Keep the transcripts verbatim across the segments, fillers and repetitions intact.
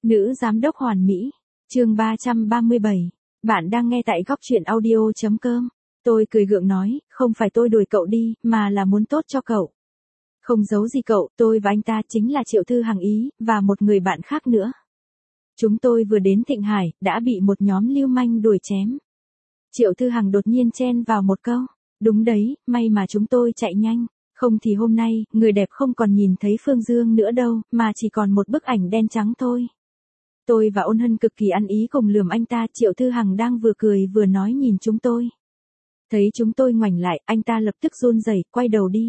Nữ giám đốc hoàn mỹ. Chương ba trăm ba mươi bảy. Bạn đang nghe tại góc truyện audio chấm com. Tôi cười gượng nói, không phải tôi đuổi cậu đi, mà là muốn tốt cho cậu. Không giấu gì cậu, tôi và anh ta chính là Triệu Thư Hằng ý, và một người bạn khác nữa. Chúng tôi vừa đến Thịnh Hải, đã bị một nhóm lưu manh đuổi chém. Triệu Thư Hằng đột nhiên chen vào một câu. Đúng đấy, may mà chúng tôi chạy nhanh. Không thì hôm nay, người đẹp không còn nhìn thấy Phương Dương nữa đâu, mà chỉ còn một bức ảnh đen trắng thôi. Tôi và Ôn Hân cực kỳ ăn ý cùng lườm anh ta. Triệu Thư Hằng đang vừa cười vừa nói nhìn chúng tôi. Thấy chúng tôi ngoảnh lại, anh ta lập tức run rẩy, quay đầu đi.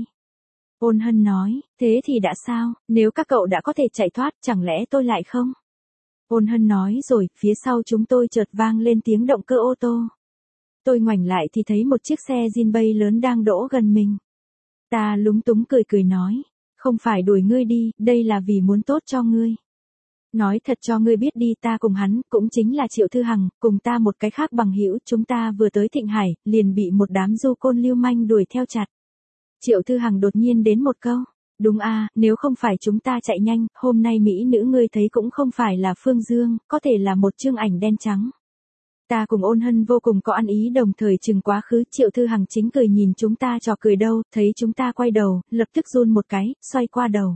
Ôn Hân nói, thế thì đã sao, nếu các cậu đã có thể chạy thoát, chẳng lẽ tôi lại không? Ôn Hân nói rồi, phía sau chúng tôi chợt vang lên tiếng động cơ ô tô. Tôi ngoảnh lại thì thấy một chiếc xe Jinbei lớn đang đỗ gần mình. Ta lúng túng cười cười nói, không phải đuổi ngươi đi, đây là vì muốn tốt cho ngươi. Nói thật cho ngươi biết đi, ta cùng hắn, cũng chính là Triệu Thư Hằng, cùng ta một cái khác bằng hữu, chúng ta vừa tới Thịnh Hải, liền bị một đám du côn lưu manh đuổi theo chặt. Triệu Thư Hằng đột nhiên đến một câu, đúng à, nếu không phải chúng ta chạy nhanh, hôm nay mỹ nữ ngươi thấy cũng không phải là Phương Dương, có thể là một chương ảnh đen trắng. Ta cùng Ôn Hân vô cùng có ăn ý đồng thời chừng quá khứ. Triệu Thư Hằng chính cười nhìn chúng ta trò cười đâu, thấy chúng ta quay đầu, lập tức run một cái, xoay qua đầu.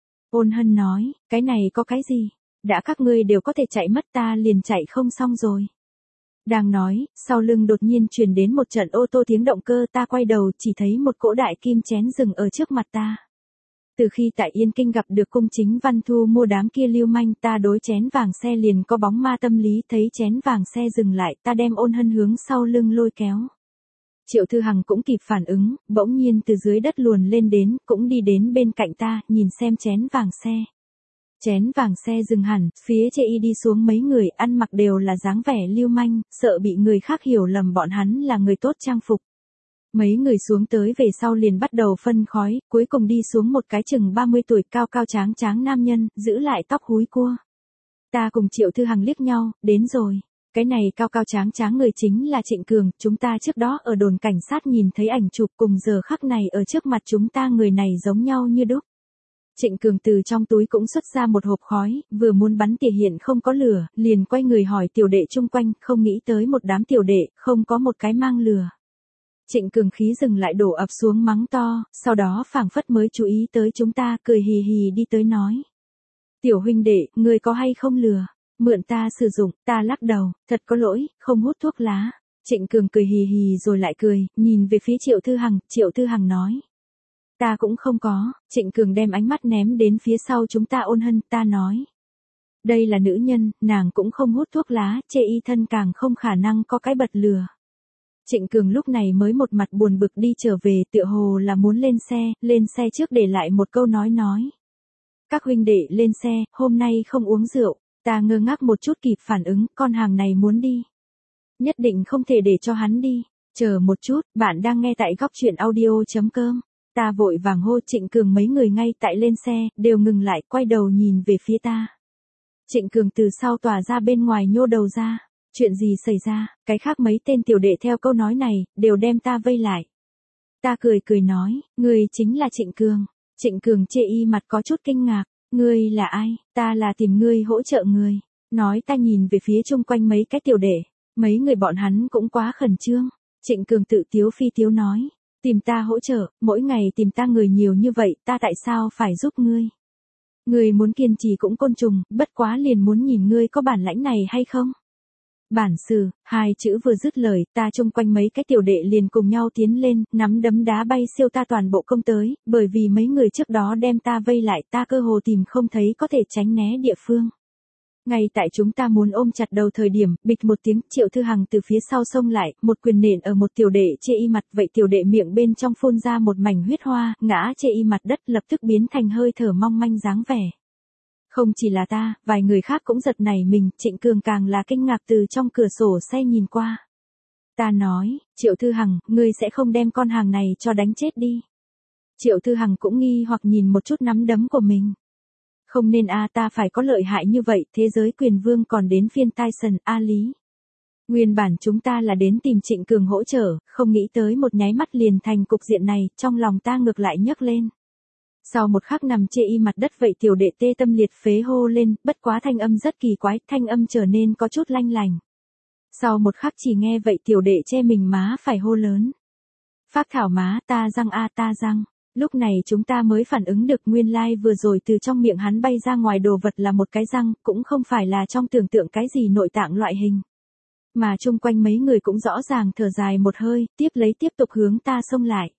Ôn Hân nói, cái này có cái gì? Đã các ngươi đều có thể chạy mất, ta liền chạy không xong rồi. Đang nói, sau lưng đột nhiên truyền đến một trận ô tô tiếng động cơ, ta quay đầu chỉ thấy một cỗ đại kim chén dừng ở trước mặt ta. Từ khi tại Yên Kinh gặp được Cung Chính Văn thu mua đám kia lưu manh, ta đối chén vàng xe liền có bóng ma tâm lý, thấy chén vàng xe dừng lại, ta đem Ôn Hân hướng sau lưng lôi kéo. Triệu Thư Hằng cũng kịp phản ứng, bỗng nhiên từ dưới đất luồn lên đến, cũng đi đến bên cạnh ta, nhìn xem chén vàng xe. Chén vàng xe dừng hẳn, phía chê y đi xuống mấy người, ăn mặc đều là dáng vẻ lưu manh, sợ bị người khác hiểu lầm bọn hắn là người tốt trang phục. Mấy người xuống tới về sau liền bắt đầu phân khói, cuối cùng đi xuống một cái chừng ba mươi tuổi cao cao tráng tráng nam nhân, giữ lại tóc húi cua. Ta cùng Triệu Thư Hằng liếc nhau, đến rồi. Cái này cao cao tráng tráng người chính là Trịnh Cường, chúng ta trước đó ở đồn cảnh sát nhìn thấy ảnh chụp, cùng giờ khắc này ở trước mặt chúng ta người này giống nhau như đúc. Trịnh Cường từ trong túi cũng xuất ra một hộp khói, vừa muốn bắn tỉa hiện không có lửa, liền quay người hỏi tiểu đệ chung quanh, không nghĩ tới một đám tiểu đệ, không có một cái mang lửa. Trịnh Cường khí dừng lại đổ ập xuống mắng to, sau đó phảng phất mới chú ý tới chúng ta, cười hì hì đi tới nói. Tiểu huynh đệ, người có hay không lừa? Mượn ta sử dụng, ta lắc đầu, thật có lỗi, không hút thuốc lá. Trịnh Cường cười hì hì rồi lại cười, nhìn về phía Triệu Thư Hằng, Triệu Thư Hằng nói. Ta cũng không có. Trịnh Cường đem ánh mắt ném đến phía sau chúng ta. Ôn Hân, ta nói. Đây là nữ nhân, nàng cũng không hút thuốc lá, chê y thân càng không khả năng có cái bật lừa. Trịnh Cường lúc này mới một mặt buồn bực đi trở về, tựa hồ là muốn lên xe, lên xe trước để lại một câu nói nói. Các huynh đệ lên xe, hôm nay không uống rượu. Ta ngơ ngác một chút kịp phản ứng, con hàng này muốn đi. Nhất định không thể để cho hắn đi. Chờ một chút, bạn đang nghe tại góc truyện audio chấm com. Ta vội vàng hô Trịnh Cường, mấy người ngay tại lên xe, đều ngừng lại, quay đầu nhìn về phía ta. Trịnh Cường từ sau tòa ra bên ngoài nhô đầu ra. Chuyện gì xảy ra? Cái khác mấy tên tiểu đệ theo câu nói này, đều đem ta vây lại. Ta cười cười nói, ngươi chính là Trịnh Cường. Trịnh Cường chê y mặt có chút kinh ngạc. Ngươi là ai? Ta là tìm ngươi hỗ trợ người. Nói ta nhìn về phía chung quanh mấy cái tiểu đệ. Mấy người bọn hắn cũng quá khẩn trương. Trịnh Cường tự tiếu phi tiếu nói. Tìm ta hỗ trợ, mỗi ngày tìm ta người nhiều như vậy, ta tại sao phải giúp ngươi? Ngươi muốn kiên trì cũng côn trùng, bất quá liền muốn nhìn ngươi có bản lãnh này hay không? Bản sự, hai chữ vừa dứt lời, ta chung quanh mấy cái tiểu đệ liền cùng nhau tiến lên, nắm đấm đá bay siêu ta toàn bộ công tới, bởi vì mấy người trước đó đem ta vây lại, ta cơ hồ tìm không thấy có thể tránh né địa phương. Ngay tại chúng ta muốn ôm chặt đầu thời điểm, bịch một tiếng, Triệu Thư Hằng từ phía sau xông lại, một quyền nện ở một tiểu đệ chê y mặt, vậy tiểu đệ miệng bên trong phun ra một mảnh huyết hoa, ngã chê y mặt đất, lập tức biến thành hơi thở mong manh dáng vẻ. Không chỉ là ta, vài người khác cũng giật nảy mình, Trịnh Cường càng là kinh ngạc từ trong cửa sổ xe nhìn qua. Ta nói, Triệu Thư Hằng, ngươi sẽ không đem con hàng này cho đánh chết đi. Triệu Thư Hằng cũng nghi hoặc nhìn một chút nắm đấm của mình. Không nên a, ta phải có lợi hại như vậy, thế giới quyền vương còn đến phiên Tyson, a Lý. Nguyên bản chúng ta là đến tìm Trịnh Cường hỗ trợ, không nghĩ tới một nháy mắt liền thành cục diện này, trong lòng ta ngược lại nhấc lên. Sau một khắc nằm chê y mặt đất vậy tiểu đệ tê tâm liệt phế hô lên, bất quá thanh âm rất kỳ quái, thanh âm trở nên có chút lanh lành. Sau một khắc chỉ nghe vậy tiểu đệ che mình má phải hô lớn. Phác thảo má, ta răng a ta răng. Lúc này chúng ta mới phản ứng được nguyên lai like vừa rồi từ trong miệng hắn bay ra ngoài đồ vật là một cái răng, cũng không phải là trong tưởng tượng cái gì nội tạng loại hình. Mà chung quanh mấy người cũng rõ ràng thở dài một hơi, tiếp lấy tiếp tục hướng ta xông lại.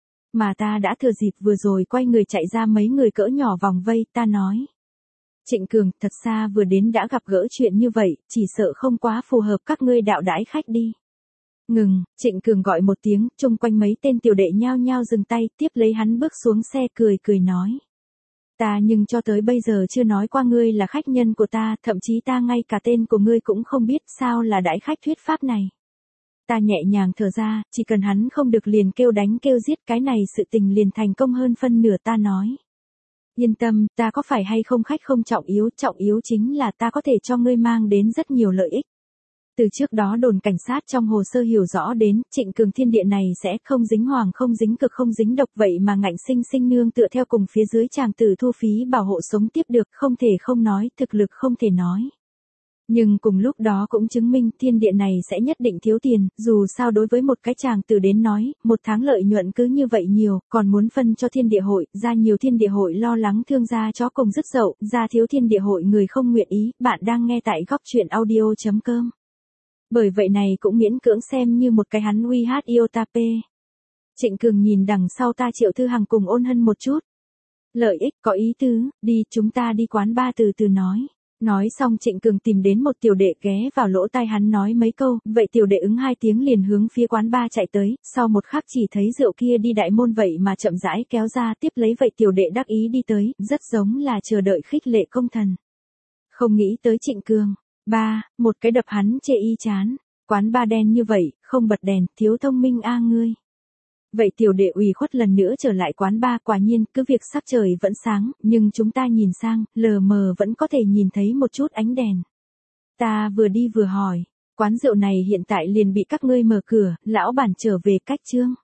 Mà ta đã thừa dịp vừa rồi quay người chạy ra mấy người cỡ nhỏ vòng vây, ta nói. Trịnh Cường, thật xa vừa đến đã gặp gỡ chuyện như vậy, chỉ sợ không quá phù hợp các ngươi đạo đãi khách đi. Ngừng, Trịnh Cường gọi một tiếng, chung quanh mấy tên tiểu đệ nhao nhao dừng tay, tiếp lấy hắn bước xuống xe cười cười nói. Ta nhưng cho tới bây giờ chưa nói qua ngươi là khách nhân của ta, thậm chí ta ngay cả tên của ngươi cũng không biết, sao là đãi khách thuyết pháp này. Ta nhẹ nhàng thở ra, chỉ cần hắn không được liền kêu đánh kêu giết, cái này sự tình liền thành công hơn phân nửa. Ta nói. Yên tâm, ta có phải hay không khách không trọng yếu, trọng yếu chính là ta có thể cho ngươi mang đến rất nhiều lợi ích. Từ trước đó đồn cảnh sát trong hồ sơ hiểu rõ đến, Trịnh Cường thiên địa này sẽ không dính hoàng không dính cực không dính độc, vậy mà ngạnh sinh sinh nương tựa theo cùng phía dưới chàng tử thu phí bảo hộ sống tiếp được, không thể không nói, thực lực không thể nói. Nhưng cùng lúc đó cũng chứng minh thiên địa này sẽ nhất định thiếu tiền, dù sao đối với một cái chàng tử đến nói, một tháng lợi nhuận cứ như vậy nhiều, còn muốn phân cho thiên địa hội, ra nhiều thiên địa hội lo lắng thương gia chó cùng dứt dậu, ra thiếu thiên địa hội người không nguyện ý. Bạn đang nghe tại góc truyện audio chấm com. Bởi vậy này cũng miễn cưỡng xem như một cái hắn uy hát Iotape. Trịnh Cường nhìn đằng sau ta Triệu Thư Hằng cùng Ôn Hân một chút. Lợi ích có ý tứ, đi chúng ta đi quán ba từ từ nói. Nói xong Trịnh Cường tìm đến một tiểu đệ ghé vào lỗ tai hắn nói mấy câu, vậy tiểu đệ ứng hai tiếng liền hướng phía quán ba chạy tới, sau một khắc chỉ thấy rượu kia đi đại môn vậy mà chậm rãi kéo ra, tiếp lấy vậy tiểu đệ đắc ý đi tới, rất giống là chờ đợi khích lệ công thần. Không nghĩ tới Trịnh Cường. Ba, một cái đập hắn chê y chán. Quán ba đen như vậy, không bật đèn, thiếu thông minh a ngươi. Vậy tiểu đệ ủy khuất lần nữa trở lại quán ba, quả nhiên cứ việc sắc trời vẫn sáng, nhưng chúng ta nhìn sang, lờ mờ vẫn có thể nhìn thấy một chút ánh đèn. Ta vừa đi vừa hỏi, quán rượu này hiện tại liền bị các ngươi mở cửa, lão bản trở về cách chương.